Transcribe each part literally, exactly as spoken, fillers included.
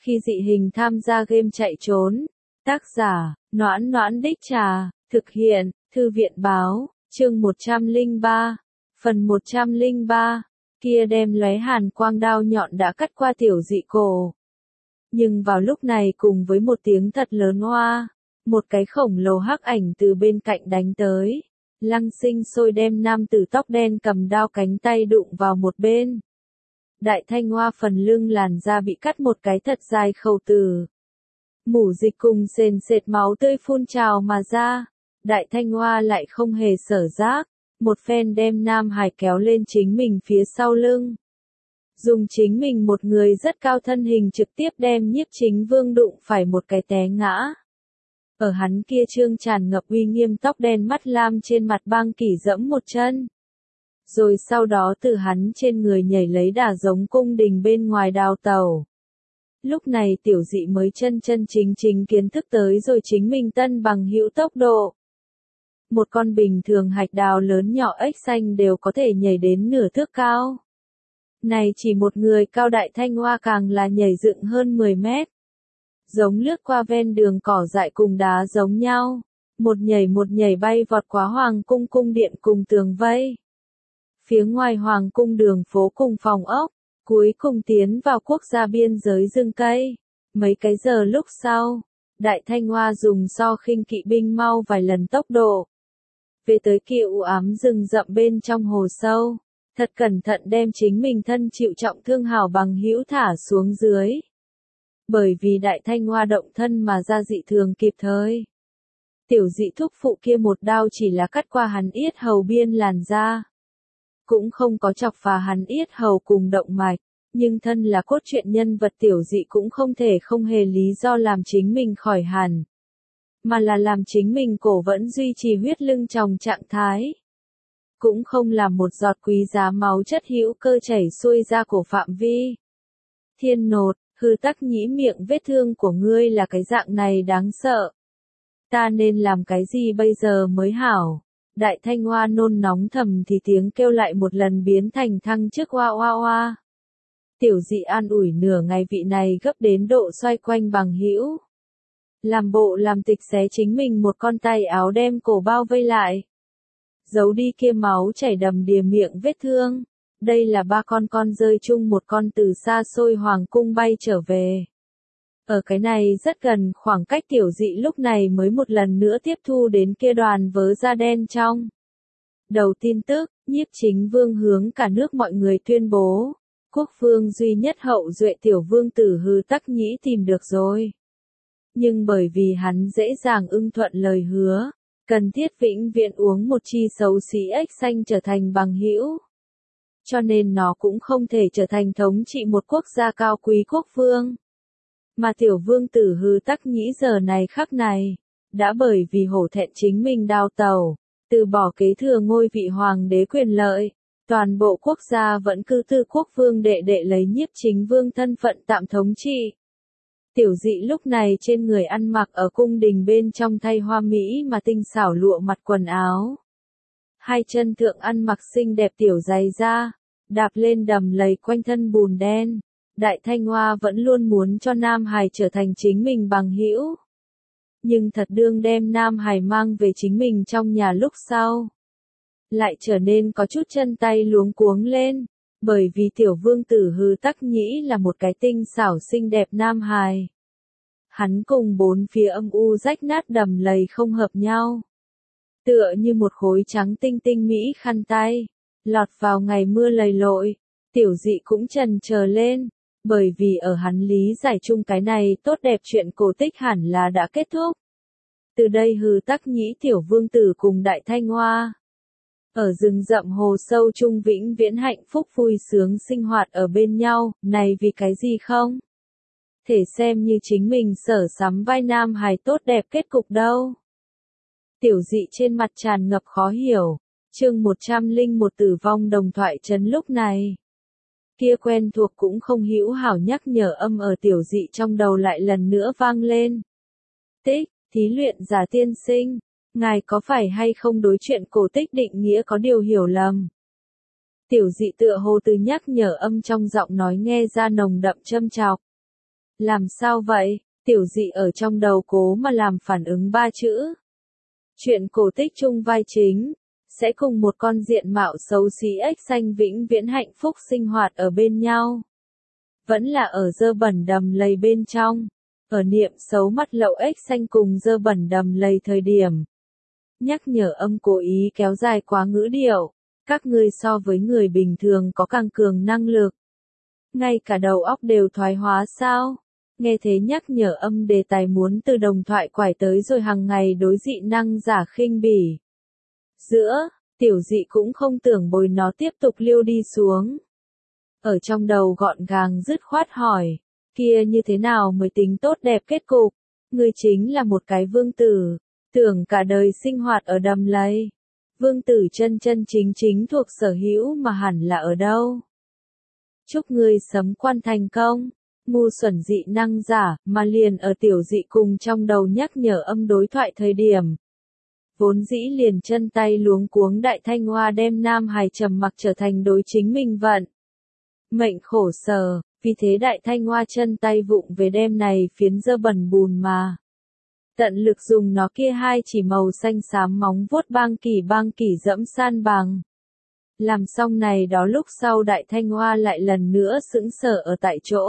Khi dị hình tham gia game chạy trốn. Tác giả, Noãn Noãn Đích Trà, thực hiện, Thư viện báo, chương một trăm lẻ ba, phần một trăm lẻ ba, kia đem lóe hàn quang đao nhọn đã cắt qua tiểu dị cổ. Nhưng vào lúc này cùng với một tiếng thật lớn oa, một cái khổng lồ hắc ảnh từ bên cạnh đánh tới. Lăng Sinh Sôi đem nam tử tóc đen cầm đao cánh tay đụng vào một bên. Đại Thanh Hoa phần lưng làn da bị cắt một cái thật dài khẩu tử. Mủ dịch cùng sền sệt máu tươi phun trào mà ra. Đại Thanh Hoa lại không hề sở giác, một phen đem Nam Hải kéo lên chính mình phía sau lưng. Dùng chính mình một người rất cao thân hình trực tiếp đem Nhiếp Chính Vương đụng phải một cái té ngã. Ở hắn kia trương tràn ngập uy nghiêm tóc đen mắt lam trên mặt băng kỷ dẫm một chân. Rồi sau đó từ hắn trên người nhảy lấy đà giống cung đình bên ngoài đào tàu. Lúc này tiểu dị mới chân chân chính chính kiến thức tới rồi chính mình tân bằng hữu tốc độ. Một con bình thường hạch đào lớn nhỏ ếch xanh đều có thể nhảy đến nửa thước cao. Này chỉ một người cao Đại Thanh Hoa càng là nhảy dựng hơn mười mét. Giống lướt qua ven đường cỏ dại cùng đá giống nhau. Một nhảy một nhảy bay vọt qua hoàng cung cung điện cùng tường vây. Phía ngoài hoàng cung đường phố cùng phòng ốc. Cuối cùng tiến vào quốc gia biên giới rừng cây. Mấy cái giờ lúc sau, Đại Thanh Hoa dùng so khinh kỵ binh mau vài lần tốc độ. Về tới kia u ám rừng rậm bên trong hồ sâu, thật cẩn thận đem chính mình thân chịu trọng thương hảo bằng hữu thả xuống dưới. Bởi vì Đại Thanh Hoa động thân mà ra dị thường kịp thời. Tiểu dị thúc phụ kia một đao chỉ là cắt qua hắn yết hầu biên làn da. Cũng không có chọc phá hắn yết hầu cùng động mạch, nhưng thân là cốt truyện nhân vật tiểu dị cũng không thể không hề lý do làm chính mình khỏi hẳn, mà là làm chính mình cổ vẫn duy trì huyết lưng tròng trạng thái. Cũng không làm một giọt quý giá máu chất hữu cơ chảy xuôi ra cổ phạm vi. Thiên nột, hư tắc nhĩ miệng vết thương của ngươi là cái dạng này đáng sợ. Ta nên làm cái gì bây giờ mới hảo? Đại Thanh Hoa nôn nóng thầm thì tiếng kêu lại một lần biến thành thăng trước oa oa oa. Tiểu dị an ủi nửa ngày vị này gấp đến độ xoay quanh bằng hữu. Làm bộ làm tịch xé chính mình một con tay áo đem cổ bao vây lại. Giấu đi kia máu chảy đầm đìa miệng vết thương. Đây là ba con con rơi chung một con từ xa xôi hoàng cung bay trở về. Ở cái này rất gần khoảng cách tiểu dị lúc này mới một lần nữa tiếp thu đến kia đoàn vớ da đen trong. Đầu tin tức, Nhiếp Chính Vương hướng cả nước mọi người tuyên bố. Quốc vương duy nhất hậu duệ tiểu vương tử Hư Tắc Nhĩ tìm được rồi. Nhưng bởi vì hắn dễ dàng ưng thuận lời hứa, cần thiết vĩnh viễn uống một chi xấu xí ếch xanh trở thành bằng hữu. Cho nên nó cũng không thể trở thành thống trị một quốc gia cao quý quốc vương. Mà tiểu vương tử Hư Tắc Nhĩ giờ này khắc này, đã bởi vì hổ thẹn chính mình đào tàu, từ bỏ kế thừa ngôi vị hoàng đế quyền lợi, toàn bộ quốc gia vẫn cư tư quốc vương đệ đệ lấy Nhiếp Chính Vương thân phận tạm thống trị. Tiểu dị lúc này trên người ăn mặc ở cung đình bên trong thay hoa mỹ mà tinh xảo lụa mặt quần áo. Hai chân thượng ăn mặc xinh đẹp tiểu giày da, đạp lên đầm lầy quanh thân bùn đen. Đại Thanh Hoa vẫn luôn muốn cho Nam Hải trở thành chính mình bằng hữu. Nhưng thật đương đem Nam Hải mang về chính mình trong nhà lúc sau. Lại trở nên có chút chân tay luống cuống lên. Bởi vì tiểu vương tử Hư Tắc Nhĩ là một cái tinh xảo xinh đẹp Nam Hải. Hắn cùng bốn phía âm u rách nát đầm lầy không hợp nhau. Tựa như một khối trắng tinh tinh mỹ khăn tay. Lọt vào ngày mưa lầy lội. Tiểu dị cũng trần chờ lên. Bởi vì ở hắn lý giải chung cái này tốt đẹp chuyện cổ tích hẳn là đã kết thúc. Từ đây Hư Tắc Nhĩ tiểu vương tử cùng Đại Thanh Hoa. Ở rừng rậm hồ sâu chung vĩnh viễn hạnh phúc vui sướng sinh hoạt ở bên nhau, này vì cái gì không? Thể xem như chính mình sở sắm vai Nam Hải tốt đẹp kết cục đâu. Tiểu dị trên mặt tràn ngập khó hiểu, chương một trăm lẻ một tử vong đồng thoại trấn lúc này. Kia quen thuộc cũng không hữu hảo nhắc nhở âm ở tiểu dị trong đầu lại lần nữa vang lên. Tích, thí luyện giả tiên sinh, ngài có phải hay không đối chuyện cổ tích định nghĩa có điều hiểu lầm? Tiểu dị tựa hồ từ nhắc nhở âm trong giọng nói nghe ra nồng đậm châm chọc. Làm sao vậy? Tiểu dị ở trong đầu cố mà làm phản ứng ba chữ. Chuyện cổ tích chung vai chính, sẽ cùng một con diện mạo xấu xí ếch xanh vĩnh viễn hạnh phúc sinh hoạt ở bên nhau. Vẫn là ở dơ bẩn đầm lầy bên trong, ở niệm xấu mắt lậu ếch xanh cùng dơ bẩn đầm lầy thời điểm. Nhắc nhở âm cố ý kéo dài quá ngữ điệu, các ngươi so với người bình thường có càng cường năng lực. Ngay cả đầu óc đều thoái hóa sao? Nghe thế nhắc nhở âm đề tài muốn từ đồng thoại quải tới rồi hàng ngày đối dị năng giả khinh bỉ. Giữa, tiểu dị cũng không tưởng bồi nó tiếp tục liêu đi xuống. Ở trong đầu gọn gàng dứt khoát hỏi, kia như thế nào mới tính tốt đẹp kết cục? Ngươi chính là một cái vương tử, tưởng cả đời sinh hoạt ở đầm lầy. Vương tử chân chân chính chính thuộc sở hữu mà hẳn là ở đâu? Chúc ngươi sấm quan thành công. Ngu xuẩn dị năng giả, mà liền ở tiểu dị cùng trong đầu nhắc nhở âm đối thoại thời điểm. Vốn dĩ liền chân tay luống cuống Đại Thanh Hoa đem Nam Hải trầm mặc trở thành đối chính mình vận. Mệnh khổ sở, vì thế Đại Thanh Hoa chân tay vụng về đem này phiến dơ bẩn bùn mà. Tận lực dùng nó kia hai chỉ màu xanh xám móng vuốt bang kỳ bang kỳ dẫm san bằng. Làm xong này đó lúc sau Đại Thanh Hoa lại lần nữa sững sờ ở tại chỗ.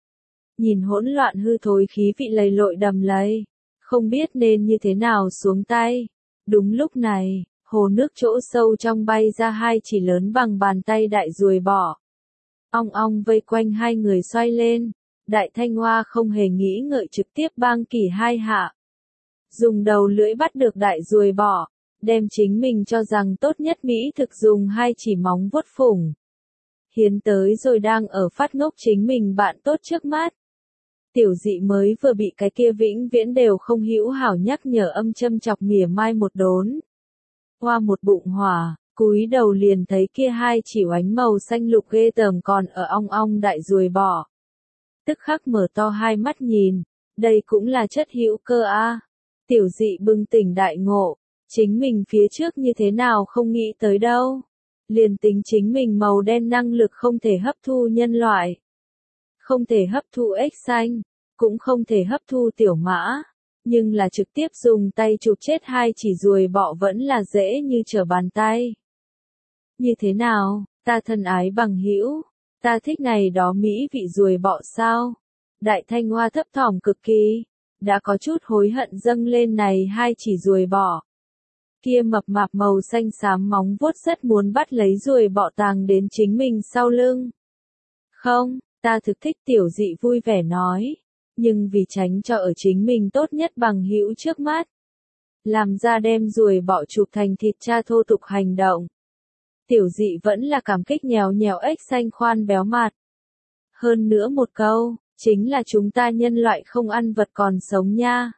Nhìn hỗn loạn hư thối khí vị lầy lội đầm lầy, không biết nên như thế nào xuống tay. Đúng lúc này, hồ nước chỗ sâu trong bay ra hai chỉ lớn bằng bàn tay đại ruồi bọ. Ong ong vây quanh hai người xoay lên, Đại Thanh Hoa không hề nghĩ ngợi trực tiếp bang kỳ hai hạ. Dùng đầu lưỡi bắt được đại ruồi bọ, đem chính mình cho rằng tốt nhất mỹ thực dùng hai chỉ móng vuốt phủng. Hiến tới rồi đang ở phát ngốc chính mình bạn tốt trước mắt. Tiểu dị mới vừa bị cái kia vĩnh viễn đều không hữu hảo nhắc nhở âm châm chọc mỉa mai một đốn. Hoa một bụng hỏa, cúi đầu liền thấy kia hai chỉ oánh màu xanh lục ghê tởm còn ở ong ong đại ruồi bọ. Tức khắc mở to hai mắt nhìn, đây cũng là chất hữu cơ a. Tiểu dị bừng tỉnh đại ngộ, chính mình phía trước như thế nào không nghĩ tới đâu. Liền tính chính mình màu đen năng lực không thể hấp thu nhân loại. Không thể hấp thu ếch xanh, cũng không thể hấp thu tiểu mã, nhưng là trực tiếp dùng tay chụp chết hai chỉ ruồi bọ vẫn là dễ như trở bàn tay. Như thế nào, ta thân ái bằng hữu, ta thích này đó mỹ vị ruồi bọ sao? Đại Thanh Hoa thấp thỏm cực kỳ, đã có chút hối hận dâng lên này hai chỉ ruồi bọ. Kia mập mạp màu xanh xám móng vuốt rất muốn bắt lấy ruồi bọ tàng đến chính mình sau lưng. Không. Ta thực thích tiểu dị vui vẻ nói, nhưng vì tránh cho ở chính mình tốt nhất bằng hữu trước mắt. Làm ra đem ruồi bọ chụp thành thịt cha thô tục hành động. Tiểu dị vẫn là cảm kích nhèo nhèo ếch xanh khoan béo mặt. Hơn nữa một câu, chính là chúng ta nhân loại không ăn vật còn sống nha.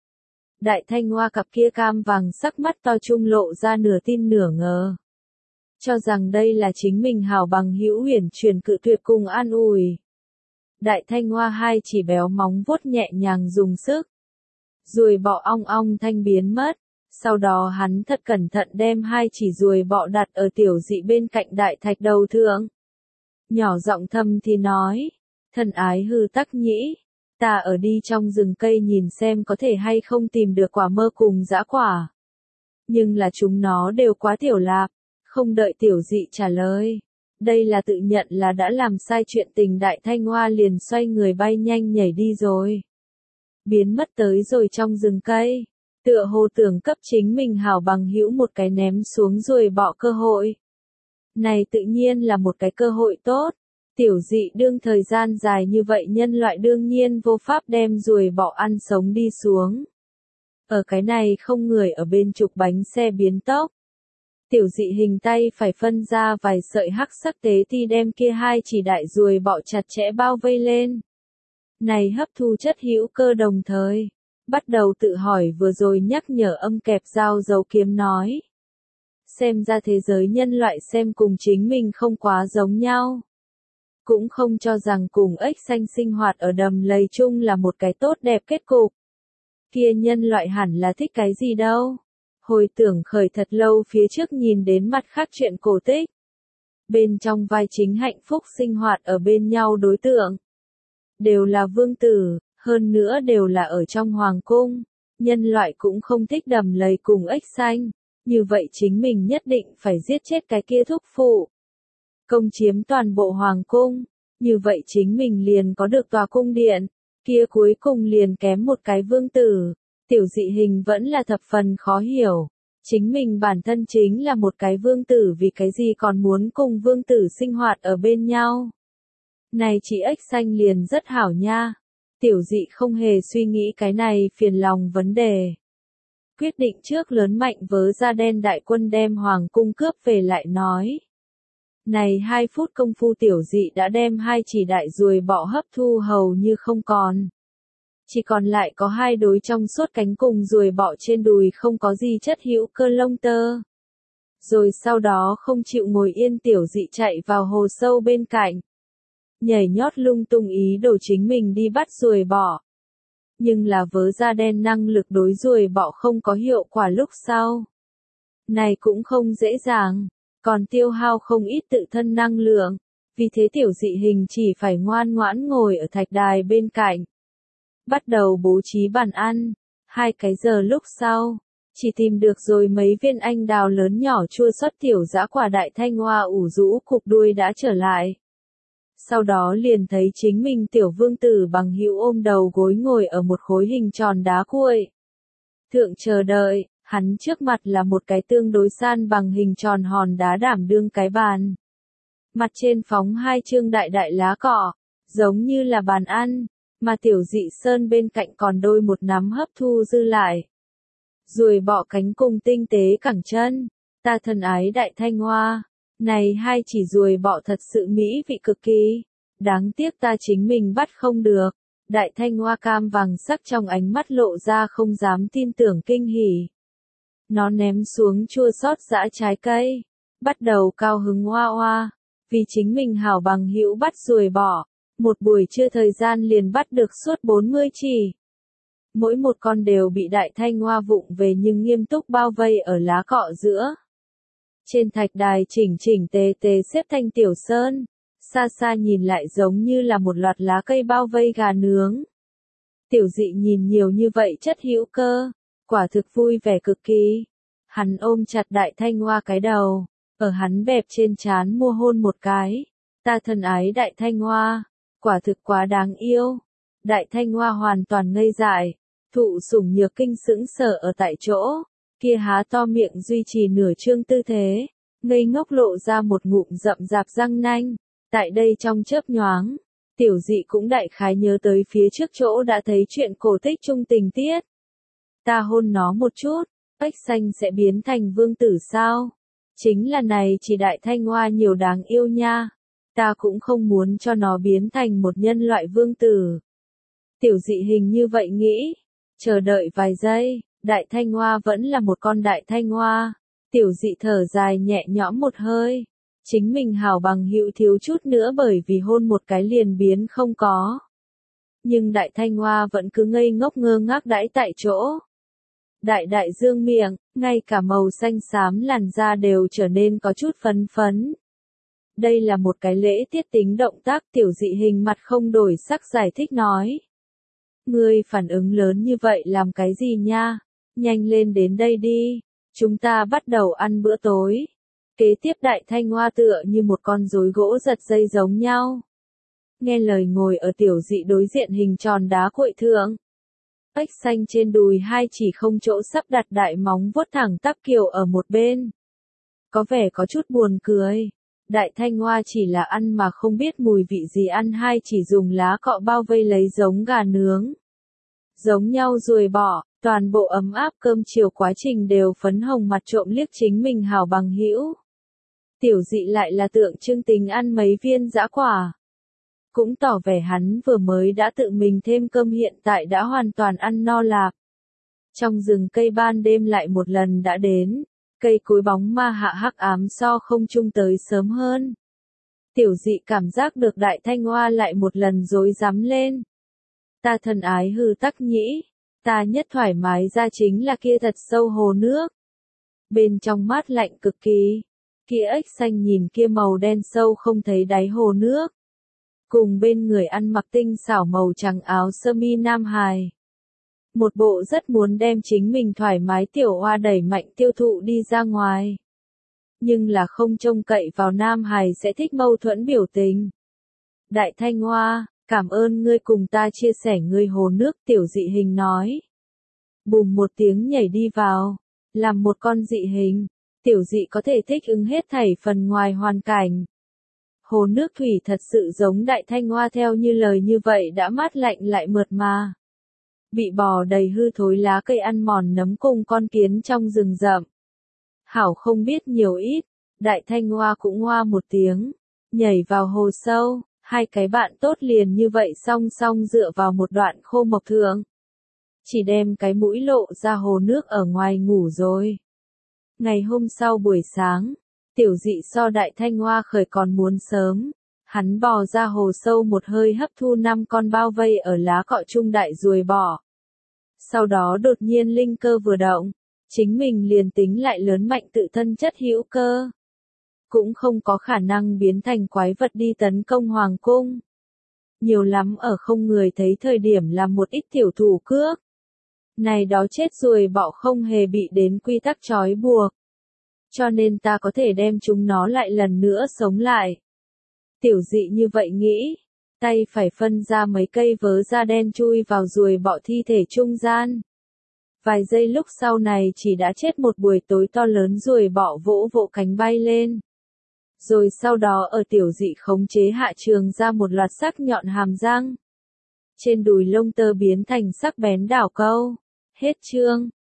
Đại Thanh Hoa cặp kia cam vàng sắc mắt to trung lộ ra nửa tin nửa ngờ. Cho rằng đây là chính mình hảo bằng hữu huyền truyền cự tuyệt cùng an ủi. Đại Thanh Hoa hai chỉ béo móng vuốt nhẹ nhàng dùng sức. Ruồi bọ ong ong thanh biến mất, sau đó hắn thật cẩn thận đem hai chỉ ruồi bọ đặt ở tiểu dị bên cạnh đại thạch đầu thượng. Nhỏ giọng thầm thì nói, thân ái hư tắc nhĩ, ta ở đi trong rừng cây nhìn xem có thể hay không tìm được quả mơ cùng dã quả. Nhưng là chúng nó đều quá tiểu lạc. Không đợi tiểu dị trả lời. Đây là tự nhận là đã làm sai chuyện tình. Đại Thanh Hoa liền xoay người bay nhanh nhảy đi rồi. Biến mất tới rồi trong rừng cây. Tựa hồ tưởng cấp chính mình hảo bằng hữu một cái ném xuống ruồi bọ cơ hội. Này tự nhiên là một cái cơ hội tốt. Tiểu dị đương thời gian dài như vậy nhân loại đương nhiên vô pháp đem ruồi bọ ăn sống đi xuống. Ở cái này không người ở bên trục bánh xe biến tốc. Tiểu dị hình tay phải phân ra vài sợi hắc sắc tế ti đem kia hai chỉ đại ruồi bọ chặt chẽ bao vây lên. Này hấp thu chất hữu cơ đồng thời, bắt đầu tự hỏi vừa rồi nhắc nhở âm kẹp dao dấu kiếm nói. Xem ra thế giới nhân loại xem cùng chính mình không quá giống nhau. Cũng không cho rằng cùng ếch xanh sinh hoạt ở đầm lầy chung là một cái tốt đẹp kết cục. Kia nhân loại hẳn là thích cái gì đâu. Hồi tưởng khởi thật lâu phía trước nhìn đến mặt khác chuyện cổ tích. Bên trong vai chính hạnh phúc sinh hoạt ở bên nhau đối tượng. đều là vương tử, hơn nữa đều là ở trong hoàng cung. Nhân loại cũng không thích đầm lầy cùng ếch xanh, như vậy chính mình nhất định phải giết chết cái kia thúc phụ. Công chiếm toàn bộ hoàng cung, như vậy chính mình liền có được tòa cung điện, kia cuối cùng liền kém một cái vương tử. Tiểu dị hình vẫn là thập phần khó hiểu. Chính mình bản thân chính là một cái vương tử, vì cái gì còn muốn cùng vương tử sinh hoạt ở bên nhau. Này chị ếch xanh liền rất hảo nha. Tiểu dị không hề suy nghĩ cái này phiền lòng vấn đề. Quyết định trước lớn mạnh vớ da đen đại quân đem hoàng cung cướp về lại nói. Này hai phút công phu tiểu dị đã đem hai chỉ đại ruồi bọ hấp thu hầu như không còn. Chỉ còn lại có hai đối trong suốt cánh cùng ruồi bọ trên đùi không có gì chất hữu cơ lông tơ. Rồi sau đó không chịu ngồi yên tiểu dị chạy vào hồ sâu bên cạnh. Nhảy nhót lung tung ý đồ chính mình đi bắt ruồi bọ. Nhưng là vớ da đen năng lực đối ruồi bọ không có hiệu quả lúc sau. Này cũng không dễ dàng, còn tiêu hao không ít tự thân năng lượng. Vì thế tiểu dị hình chỉ phải ngoan ngoãn ngồi ở thạch đài bên cạnh. Bắt đầu bố trí bàn ăn. Hai cái giờ lúc sau, chỉ tìm được rồi mấy viên anh đào lớn nhỏ chua xót tiểu dã quả đại thanh hoa ủ rũ cục đuôi đã trở lại. Sau đó liền thấy chính mình tiểu vương tử bằng hữu ôm đầu gối ngồi ở một khối hình tròn đá cuội. Thượng chờ đợi, hắn trước mặt là một cái tương đối san bằng hình tròn hòn đá đảm đương cái bàn. Mặt trên phóng hai chương đại đại lá cọ, giống như là bàn ăn, mà tiểu dị sơn bên cạnh còn đôi một nắm hấp thu dư lại. Ruồi bọ cánh cùng tinh tế cẳng chân, ta thân ái đại thanh hoa. Này hai chỉ ruồi bọ thật sự mỹ vị cực kỳ, đáng tiếc ta chính mình bắt không được. Đại thanh hoa cam vàng sắc trong ánh mắt lộ ra không dám tin tưởng kinh hỉ. Nó ném xuống chua xót dã trái cây, bắt đầu cao hứng hoa hoa, vì chính mình hảo bằng hữu bắt ruồi bọ, một buổi trưa thời gian liền bắt được suốt bốn mươi chỉ. Mỗi một con đều bị đại thanh hoa vụng về nhưng nghiêm túc bao vây ở lá cọ giữa. Trên thạch đài chỉnh chỉnh tề tề xếp thành tiểu sơn, xa xa nhìn lại giống như là một loạt lá cây bao vây gà nướng. Tiểu dị nhìn nhiều như vậy chất hữu cơ, quả thực vui vẻ cực kỳ. Hắn ôm chặt đại thanh hoa cái đầu, ở hắn bẹp trên trán mua hôn một cái. Ta thân ái đại thanh hoa, quả thực quá đáng yêu. Đại thanh hoa hoàn toàn ngây dại, thụ sủng nhược kinh sững sờ ở tại chỗ. Kia há to miệng duy trì nửa chương tư thế, ngây ngốc lộ ra một ngụm rậm rạp răng nanh. Tại đây trong chớp nhoáng, tiểu dị cũng đại khái nhớ tới phía trước chỗ đã thấy chuyện cổ tích chung tình tiết. Ta hôn nó một chút, ếch xanh sẽ biến thành vương tử sao? Chính là này chỉ đại thanh hoa nhiều đáng yêu nha. Ta cũng không muốn cho nó biến thành một nhân loại vương tử. Tiểu dị hình như vậy nghĩ, chờ đợi vài giây. Đại thanh hoa vẫn là một con đại thanh hoa. Tiểu dị thở dài nhẹ nhõm một hơi. Chính mình hảo bằng hữu thiếu chút nữa bởi vì hôn một cái liền biến không có. Nhưng đại thanh hoa vẫn cứ ngây ngốc ngơ ngác đãi tại chỗ. Đại đại dương miệng, ngay cả màu xanh xám làn da đều trở nên có chút phấn phấn. Đây là một cái lễ tiết tính động tác. Tiểu dị hình mặt không đổi sắc giải thích nói. Ngươi phản ứng lớn như vậy làm cái gì nha? Nhanh lên đến đây đi, chúng ta bắt đầu ăn bữa tối. Kế tiếp đại thanh hoa tựa như một con rối gỗ giật dây giống nhau. Nghe lời ngồi ở tiểu dị đối diện hình tròn đá cuội thượng. Ếch xanh trên đùi hai chỉ không chỗ sắp đặt đại móng vuốt thẳng tắp kiều ở một bên. Có vẻ có chút buồn cười. Đại thanh hoa chỉ là ăn mà không biết mùi vị gì ăn, hai chỉ dùng lá cọ bao vây lấy giống gà nướng. Giống nhau ruồi bọ. Toàn bộ ấm áp cơm chiều quá trình đều phấn hồng mặt trộm liếc chính mình hảo bằng hữu. Tiểu dị lại là tượng trưng tính ăn mấy viên dã quả. Cũng tỏ vẻ hắn vừa mới đã tự mình thêm cơm hiện tại đã hoàn toàn ăn no lạc. Trong rừng cây ban đêm lại một lần đã đến, cây cối bóng ma hạ hắc ám so không trung tới sớm hơn. Tiểu dị cảm giác được đại thanh hoa lại một lần rối rắm lên. Ta thân ái hư tắc nhĩ. Ta nhất thoải mái ra chính là kia thật sâu hồ nước. Bên trong mát lạnh cực kỳ. Kia ếch xanh nhìn kia màu đen sâu không thấy đáy hồ nước. cùng bên người ăn mặc tinh xảo màu trắng áo sơ mi nam hài. Một bộ rất muốn đem chính mình thoải mái tiểu hoa đẩy mạnh tiêu thụ đi ra ngoài. Nhưng là không trông cậy vào nam hài sẽ thích mâu thuẫn biểu tình. Đại Thanh Hoa, cảm ơn ngươi cùng ta chia sẻ ngươi hồ nước, tiểu dị hình nói. Bùm một tiếng nhảy đi vào, làm một con dị hình, tiểu dị có thể thích ứng hết thảy phần ngoài hoàn cảnh. Hồ nước thủy thật sự giống Đại Thanh Hoa theo như lời như vậy đã mát lạnh lại mượt mà. Bị bò đầy hư thối lá cây ăn mòn nấm cùng con kiến trong rừng rậm. Hảo không biết nhiều ít, Đại Thanh Hoa cũng hoa một tiếng, nhảy vào hồ sâu, hai cái bạn tốt liền như vậy song song dựa vào một đoạn khô mộc thượng. Chỉ đem cái mũi lộ ra hồ nước ở ngoài ngủ rồi. Ngày hôm sau buổi sáng, tiểu dị so Đại Thanh Hoa khởi còn muốn sớm. Hắn bò ra hồ sâu một hơi hấp thu năm con bao vây ở lá cọ chung đại ruồi bọ. Sau đó đột nhiên linh cơ vừa động, chính mình liền tính lại lớn mạnh tự thân chất hữu cơ. Cũng không có khả năng biến thành quái vật đi tấn công hoàng cung. Nhiều lắm ở không người thấy thời điểm làm một ít tiểu thủ cước. Này đó chết ruồi bọ không hề bị đến quy tắc trói buộc. Cho nên ta có thể đem chúng nó lại lần nữa sống lại. Tiểu dị như vậy nghĩ, tay phải phân ra mấy cây vớ da đen chui vào ruồi bọ thi thể trung gian. Vài giây lúc sau này chỉ đã chết một buổi tối to lớn ruồi bọ vỗ vỗ cánh bay lên. Rồi sau đó ở tiểu dị khống chế hạ trường ra một loạt sắc nhọn hàm răng. Trên đùi lông tơ biến thành sắc bén đảo câu. Hết chương.